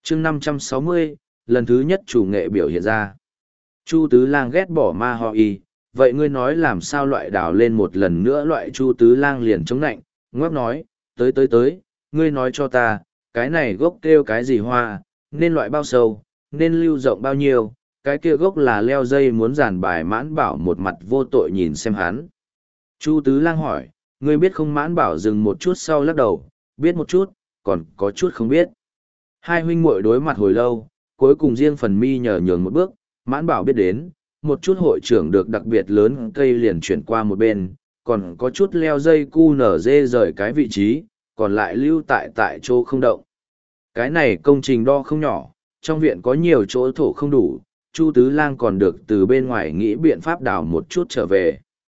chương 560, lần thứ nhất chủ nghệ biểu hiện ra. Chu Tứ Lang ghét bỏ ma ho y, vậy ngươi nói làm sao loại đào lên một lần nữa loại Chu Tứ Lang liền chống nạnh, ngoắc nói, tới, ngươi nói cho ta, cái này gốc kêu cái gì hoa, nên loại bao sâu, nên lưu rộng bao nhiêu, cái kia gốc là leo dây muốn giàn bài. Mãn Bảo một mặt vô tội nhìn xem hắn. Chu Tứ Lang hỏi, ngươi biết không? Mãn Bảo dừng một chút sau lắc đầu, biết một chút, còn có chút không biết. Hai huynh muội đối mặt hồi lâu, cuối cùng riêng phần mi nhờ nhường một bước. Mãn Bảo biết đến, một chút hội trưởng được đặc biệt lớn cây liền chuyển qua một bên, còn có chút leo dây cu nở dê rời cái vị trí, còn lại lưu tại chỗ không động. Cái này công trình đo không nhỏ, trong viện có nhiều chỗ thổ không đủ, Chu Tứ Lang còn được từ bên ngoài nghĩ biện pháp đào một chút trở về.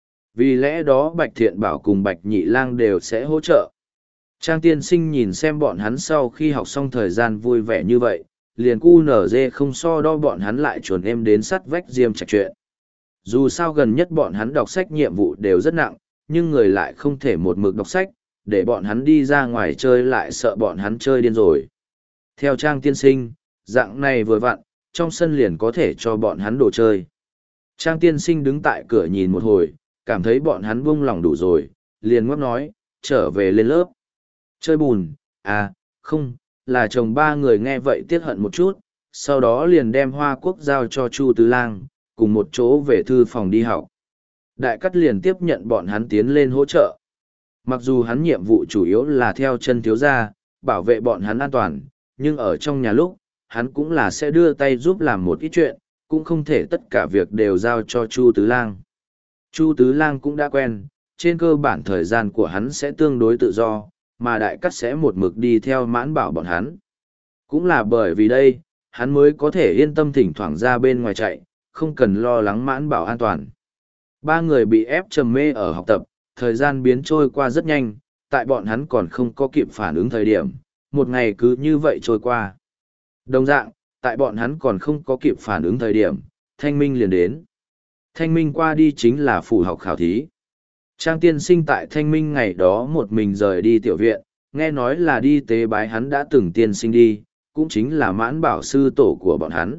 Vì lẽ đó Bạch Thiện Bảo cùng Bạch Nhị Lang đều sẽ hỗ trợ. Trang tiên sinh nhìn xem bọn hắn sau khi học xong thời gian vui vẻ như vậy, liền cu nở dê không so đo bọn hắn lại chuồn em đến sắt vách diêm trạch chuyện. Dù sao gần nhất bọn hắn đọc sách nhiệm vụ đều rất nặng, nhưng người lại không thể một mực đọc sách, để bọn hắn đi ra ngoài chơi lại sợ bọn hắn chơi điên rồi. Theo Trang tiên sinh, dạng này vừa vặn, trong sân liền có thể cho bọn hắn đồ chơi. Trang tiên sinh đứng tại cửa nhìn một hồi, cảm thấy bọn hắn buông lỏng đủ rồi, liền ngóc nói, trở về lên lớp. Chơi bùn, à, không, là chồng ba người nghe vậy tiếc hận một chút, sau đó liền đem Hoa Quốc giao cho Chu Tứ Lang, cùng một chỗ về thư phòng đi học. Đại Cắt liền tiếp nhận bọn hắn tiến lên hỗ trợ. Mặc dù hắn nhiệm vụ chủ yếu là theo chân thiếu gia, bảo vệ bọn hắn an toàn, nhưng ở trong nhà lúc, hắn cũng là sẽ đưa tay giúp làm một ít chuyện, cũng không thể tất cả việc đều giao cho Chu Tứ Lang. Chu Tứ Lang cũng đã quen, trên cơ bản thời gian của hắn sẽ tương đối tự do, mà Đại Cắt sẽ một mực đi theo Mãn Bảo bọn hắn. Cũng là bởi vì đây, hắn mới có thể yên tâm thỉnh thoảng ra bên ngoài chạy, không cần lo lắng Mãn Bảo an toàn. Ba người bị ép trầm mê ở học tập, thời gian biến trôi qua rất nhanh, tại bọn hắn còn không có kịp phản ứng thời điểm, một ngày cứ như vậy trôi qua. Đồng dạng, tại bọn hắn còn không có kịp phản ứng thời điểm, Thanh Minh liền đến. Thanh Minh qua đi chính là phủ học khảo thí. Trang tiên sinh tại Thanh Minh ngày đó một mình rời đi tiểu viện, nghe nói là đi tế bái hắn đã từng tiên sinh đi, cũng chính là Mãn Bảo sư tổ của bọn hắn.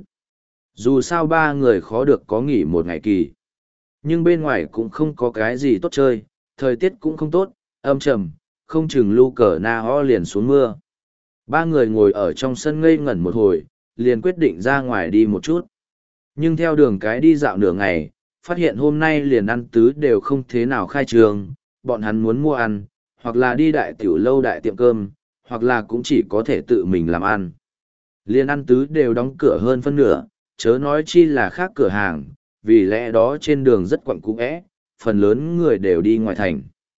Dù sao ba người khó được có nghỉ một ngày kỳ. Nhưng bên ngoài cũng không có cái gì tốt chơi, thời tiết cũng không tốt, âm trầm, không chừng lu cờ na ho liền xuống mưa. Ba người ngồi ở trong sân ngây ngẩn một hồi, liền quyết định ra ngoài đi một chút. Nhưng theo đường cái đi dạo nửa ngày, phát hiện hôm nay liền ăn tứ đều không thế nào khai trường, bọn hắn muốn mua ăn, hoặc là đi đại tiểu lâu đại tiệm cơm, hoặc là cũng chỉ có thể tự mình làm ăn. Liền ăn tứ đều đóng cửa hơn phân nửa, chớ nói chi là khác cửa hàng, vì lẽ đó trên đường rất quặn cũ é, phần lớn người đều đi ngoài thành.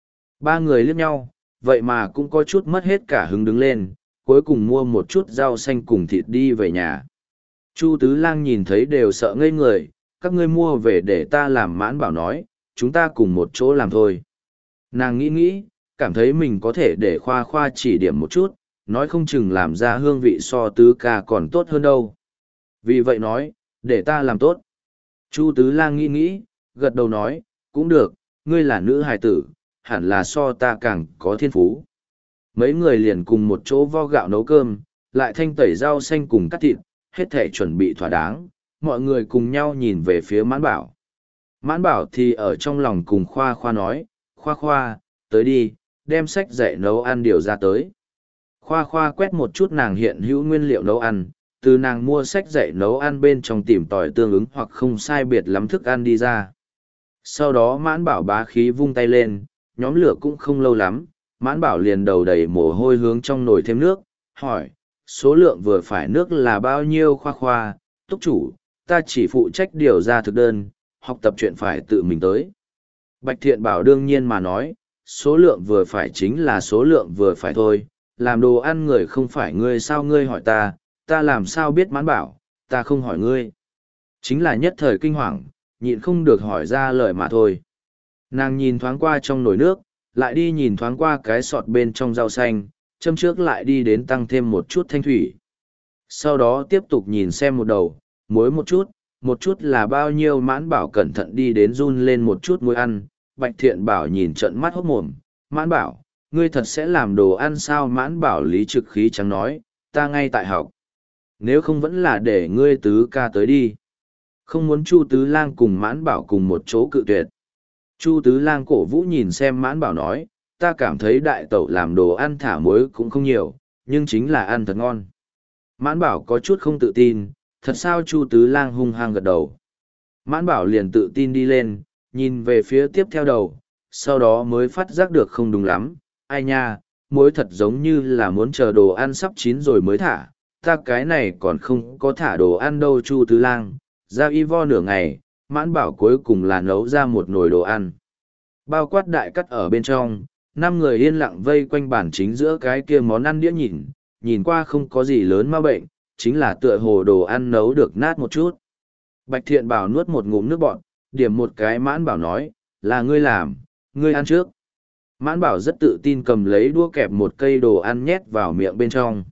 Ba người liếc nhau, vậy mà cũng có chút mất hết cả hứng đứng lên, cuối cùng mua một chút rau xanh cùng thịt đi về nhà. Chu Tứ Lang nhìn thấy đều sợ ngây người, các ngươi mua về để ta làm. Mãn Bảo nói, chúng ta cùng một chỗ làm thôi. Nàng nghĩ, cảm thấy mình có thể để Khoa Khoa chỉ điểm một chút, nói không chừng làm ra hương vị so Tứ ca còn tốt hơn đâu. Vì vậy nói, để ta làm tốt. Chu Tứ Lang nghĩ, gật đầu nói, cũng được, ngươi là nữ hài tử, hẳn là so ta càng có thiên phú. Mấy người liền cùng một chỗ vo gạo nấu cơm, lại thanh tẩy rau xanh cùng cắt thịt, hết thể chuẩn bị thỏa đáng, mọi người cùng nhau nhìn về phía Mãn Bảo. Mãn Bảo thì ở trong lòng cùng Khoa Khoa nói, Khoa, tới đi, đem sách dạy nấu ăn điều ra tới. Khoa quét một chút nàng hiện hữu nguyên liệu nấu ăn, từ nàng mua sách dạy nấu ăn bên trong tìm tòi tương ứng hoặc không sai biệt lắm thức ăn đi ra. Sau đó Mãn Bảo bá khí vung tay lên, nhóm lửa cũng không lâu lắm, Mãn Bảo liền đầu đầy mồ hôi hướng trong nồi thêm nước, hỏi, số lượng vừa phải nước là bao nhiêu? Khoa, túc chủ, ta chỉ phụ trách điều ra thực đơn, học tập chuyện phải tự mình tới. Bạch Thiện Bảo đương nhiên mà nói, số lượng vừa phải chính là số lượng vừa phải thôi, làm đồ ăn người không phải ngươi sao ngươi hỏi ta làm sao biết? Mãn Bảo, ta không hỏi ngươi. Chính là nhất thời kinh hoàng, nhịn không được hỏi ra lời mà thôi. Nàng nhìn thoáng qua trong nồi nước, lại đi nhìn thoáng qua cái sọt bên trong rau xanh, châm trước lại đi đến tăng thêm một chút thanh thủy. Sau đó tiếp tục nhìn xem một đầu, muối một chút là bao nhiêu? Mãn Bảo cẩn thận đi đến run lên một chút muối ăn. Bạch Thiện Bảo nhìn trận mắt hốt mồm, Mãn Bảo, ngươi thật sẽ làm đồ ăn sao? Mãn Bảo lý trực khí trắng nói, ta ngay tại học. nếu không vẫn là để ngươi tứ ca tới đi. Không muốn Chu Tứ Lang cùng Mãn Bảo cùng một chỗ cự tuyệt. Chu Tứ Lang cổ vũ nhìn xem Mãn Bảo nói, ta cảm thấy đại tẩu làm đồ ăn thả muối cũng không nhiều, nhưng chính là ăn thật ngon. Mãn Bảo có chút không tự tin, thật sao? Chu Tứ Lang hung hăng gật đầu. Mãn Bảo liền tự tin đi lên, nhìn về phía tiếp theo đầu, sau đó mới phát giác được không đúng lắm. Ai nha, muối thật giống như là muốn chờ đồ ăn sắp chín rồi mới thả, ta cái này còn không có thả đồ ăn đâu. Chu Tứ Lang ra y vo nửa ngày, Mãn Bảo cuối cùng là nấu ra một nồi đồ ăn. Bao quát đại cắt ở bên trong, 5 người yên lặng vây quanh bàn chính giữa cái kia món ăn đĩa nhìn qua không có gì lớn ma bệnh, chính là tựa hồ đồ ăn nấu được nát một chút. Bạch Thiện Bảo nuốt một ngụm nước bọt, điểm một cái. Mãn Bảo nói, là ngươi làm, ngươi ăn trước. Mãn Bảo rất tự tin cầm lấy đũa kẹp một cây đồ ăn nhét vào miệng bên trong.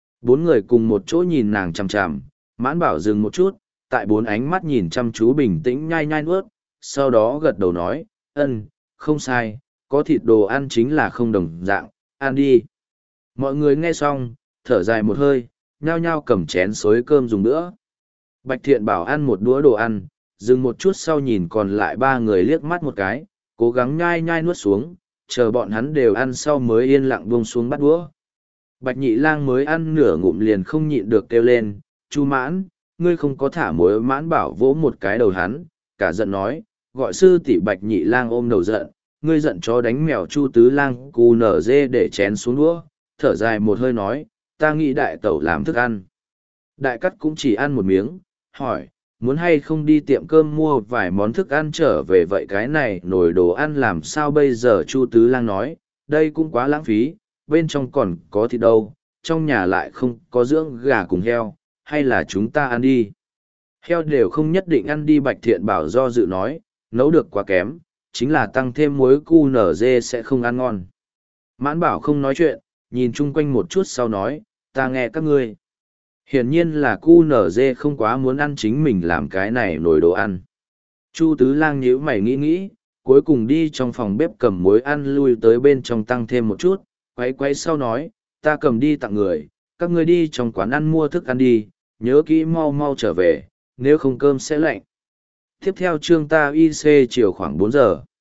4 người cùng một chỗ nhìn nàng chằm chằm, Mãn Bảo dừng một chút, tại 4 ánh mắt nhìn chăm chú bình tĩnh nhai nhai nuốt, sau đó gật đầu nói, không sai, có thịt đồ ăn chính là không đồng dạng, ăn đi. Mọi người nghe xong, thở dài một hơi, nhao nhao cầm chén xối cơm dùng nữa. Bạch Thiện Bảo ăn một đũa đồ ăn, dừng một chút sau nhìn còn lại 3 người liếc mắt một cái, cố gắng nhai nhai nuốt xuống, chờ bọn hắn đều ăn sau mới yên lặng buông xuống bắt đũa. Bạch Nhị Lang mới ăn nửa ngụm liền không nhịn được kêu lên, Chu Mãn, ngươi không có thả muối. Mãn Bảo vỗ một cái đầu hắn, cả giận nói, gọi sư tỷ. Bạch Nhị Lang ôm đầu giận, ngươi giận chó đánh mèo. Chu Tứ Lang cù nở dê để chén xuống đũa, thở dài một hơi nói, ta nghĩ đại tẩu làm thức ăn. Đại cắt cũng chỉ ăn một miếng, hỏi, muốn hay không đi tiệm cơm mua vài món thức ăn trở về? Vậy cái này nồi đồ ăn làm sao bây giờ? Chu Tứ Lang nói, đây cũng quá lãng phí, bên trong còn có thịt đâu, trong nhà lại không có dưỡng gà cùng heo, hay là chúng ta ăn đi? Heo đều không nhất định ăn đi. Bạch Thiện Bảo do dự nói, nấu được quá kém, chính là tăng thêm muối cu nở dê sẽ không ăn ngon. Mãn Bảo không nói chuyện, nhìn chung quanh một chút sau nói, ta nghe các ngươi. Hiển nhiên là cu nở dê không quá muốn ăn chính mình làm cái này nồi đồ ăn. Chu Tứ Lang nhíu mày nghĩ, cuối cùng đi trong phòng bếp cầm muối ăn lui tới bên trong tăng thêm một chút, quay sau nói, ta cầm đi tặng người, các ngươi đi trong quán ăn mua thức ăn đi, nhớ kỹ mau mau trở về, nếu không cơm sẽ lạnh. Tiếp theo chương ta IC chiều khoảng 4 giờ.